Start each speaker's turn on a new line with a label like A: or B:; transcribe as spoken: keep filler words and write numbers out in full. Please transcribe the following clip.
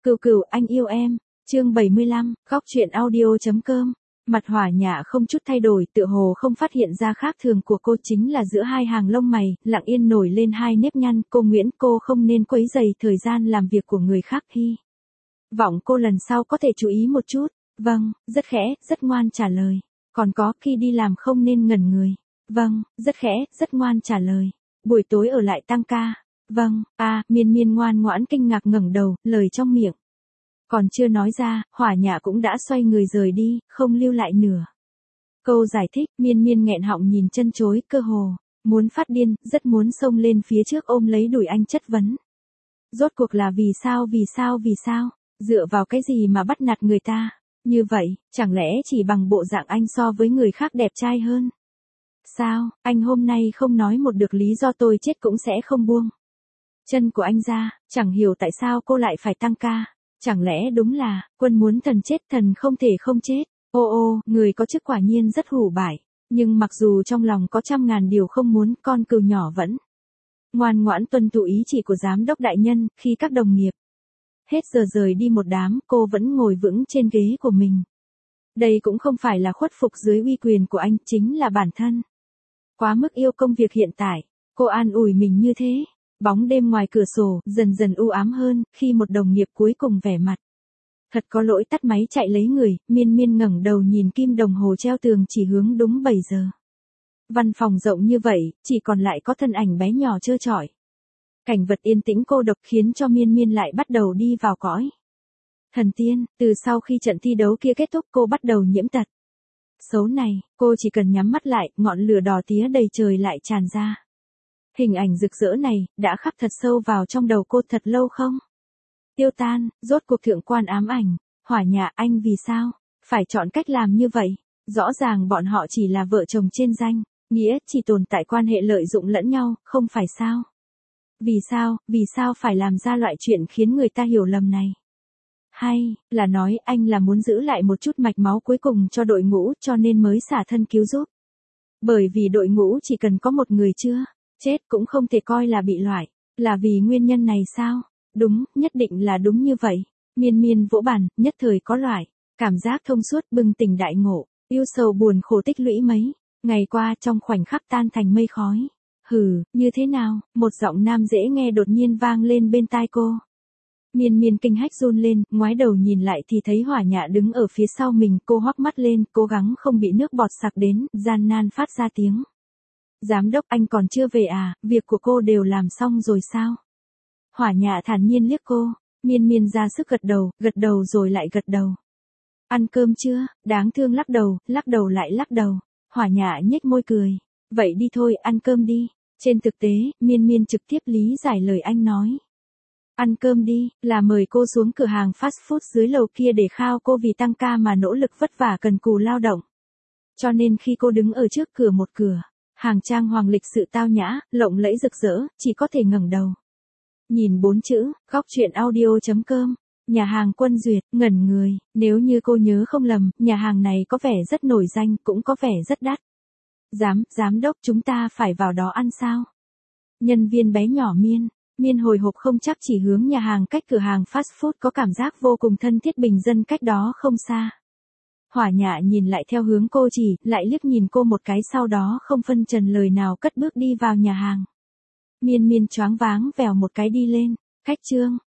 A: Cừu cừu anh yêu em, chương bảy mươi lăm, góc truyện audio.com. Mặt Hỏa Nhã không chút thay đổi, tựa hồ không phát hiện ra khác thường của cô, chính là giữa hai hàng lông mày, lặng yên nổi lên hai nếp nhăn. Cô Nguyễn, cô không nên quấy rầy thời gian làm việc của người khác. Hy vọng cô lần sau có thể chú ý một chút. Vâng, rất khẽ, rất ngoan trả lời. Còn có, khi đi làm không nên ngẩn người. Vâng, rất khẽ, rất ngoan trả lời. Buổi tối ở lại tăng ca. Vâng, a à, Miên Miên ngoan ngoãn kinh ngạc ngẩng đầu, lời trong miệng còn chưa nói ra, Hỏa Nhã cũng đã xoay người rời đi, không lưu lại nửa câu giải thích. Miên Miên nghẹn họng nhìn chân chối, cơ hồ muốn phát điên, rất muốn xông lên phía trước ôm lấy đùi anh chất vấn. Rốt cuộc là vì sao, vì sao, vì sao? Dựa vào cái gì mà bắt nạt người ta? Như vậy, chẳng lẽ chỉ bằng bộ dạng anh so với người khác đẹp trai hơn? Sao, anh hôm nay không nói một được lý do tôi chết cũng sẽ không buông chân của anh ra, chẳng hiểu tại sao cô lại phải tăng ca. Chẳng lẽ đúng là, quân muốn thần chết thần không thể không chết. Ô ô, người có chức quả nhiên rất hủ bại. Nhưng mặc dù trong lòng có trăm ngàn điều không muốn, con cừu nhỏ vẫn ngoan ngoãn tuân thủ ý chỉ của giám đốc đại nhân. Khi các đồng nghiệp hết giờ rời đi một đám, cô vẫn ngồi vững trên ghế của mình. Đây cũng không phải là khuất phục dưới uy quyền của anh, chính là bản thân quá mức yêu công việc hiện tại. Cô an ủi mình như thế. Bóng đêm ngoài cửa sổ dần dần u ám hơn, khi một đồng nghiệp cuối cùng vẻ mặt thật có lỗi tắt máy chạy lấy người. Miên Miên ngẩng đầu nhìn kim đồng hồ treo tường chỉ hướng đúng bảy giờ. Văn phòng rộng như vậy, chỉ còn lại có thân ảnh bé nhỏ trơ trọi. Cảnh vật yên tĩnh cô độc khiến cho Miên Miên lại bắt đầu đi vào cõi thần tiên. Từ sau khi trận thi đấu kia kết thúc, cô bắt đầu nhiễm tật xấu này. Cô chỉ cần nhắm mắt lại, ngọn lửa đỏ tía đầy trời lại tràn ra. Hình ảnh rực rỡ này, đã khắc thật sâu vào trong đầu cô. Thật lâu không tiêu tan. Rốt cuộc thượng quan ám ảnh. Hỏa Nhã, anh vì sao phải chọn cách làm như vậy? Rõ ràng bọn họ chỉ là vợ chồng trên danh nghĩa, chỉ tồn tại quan hệ lợi dụng lẫn nhau, không phải sao? Vì sao, vì sao phải làm ra loại chuyện khiến người ta hiểu lầm này? Hay là nói anh là muốn giữ lại một chút mạch máu cuối cùng cho đội ngũ, cho nên mới xả thân cứu giúp? Bởi vì đội ngũ chỉ cần có một người chưa chết cũng không thể coi là bị loại. Là vì nguyên nhân này sao? Đúng, nhất định là đúng như vậy. Miên Miên vỗ bàn, nhất thời có loại cảm giác thông suốt, bừng tỉnh đại ngộ. Yêu sầu buồn khổ tích lũy mấy ngày qua trong khoảnh khắc tan thành mây khói. Hừ, như thế nào? Một giọng nam dễ nghe đột nhiên vang lên bên tai cô. Miên Miên kinh hách run lên, ngoái đầu nhìn lại thì thấy Hỏa Nhã đứng ở phía sau mình. Cô hoắc mắt lên, cố gắng không bị nước bọt sặc đến, gian nan phát ra tiếng. Giám đốc, anh còn chưa về à? Việc của cô đều làm xong rồi sao? Hỏa Nhã thản nhiên liếc cô. Miên Miên ra sức gật đầu, gật đầu rồi lại gật đầu. Ăn cơm chưa? Đáng thương lắc đầu, lắc đầu lại lắc đầu. Hỏa Nhã nhếch môi cười. Vậy đi thôi, ăn cơm đi. Trên thực tế, Miên Miên trực tiếp lý giải lời anh nói. Ăn cơm đi, là mời cô xuống cửa hàng fast food dưới lầu kia để khao cô vì tăng ca mà nỗ lực vất vả cần cù lao động. Cho nên khi cô đứng ở trước cửa một cửa hàng trang hoàng lịch sự tao nhã, lộng lẫy rực rỡ, chỉ có thể ngẩng đầu nhìn bốn chữ, góc truyện audio.com. Nhà hàng Quân Duyệt, ngẩn người. Nếu như cô nhớ không lầm, nhà hàng này có vẻ rất nổi danh, cũng có vẻ rất đắt. Giám, giám đốc, chúng ta phải vào đó ăn sao? Nhân viên bé nhỏ Miên Miên hồi hộp không chắc chỉ hướng nhà hàng cách cửa hàng fast food có cảm giác vô cùng thân thiết bình dân cách đó không xa. Hỏa Nhã nhìn lại theo hướng cô chỉ, lại liếc nhìn cô một cái, sau đó không phân trần lời nào cất bước đi vào nhà hàng. Miên Miên choáng váng vèo một cái đi lên khách trương.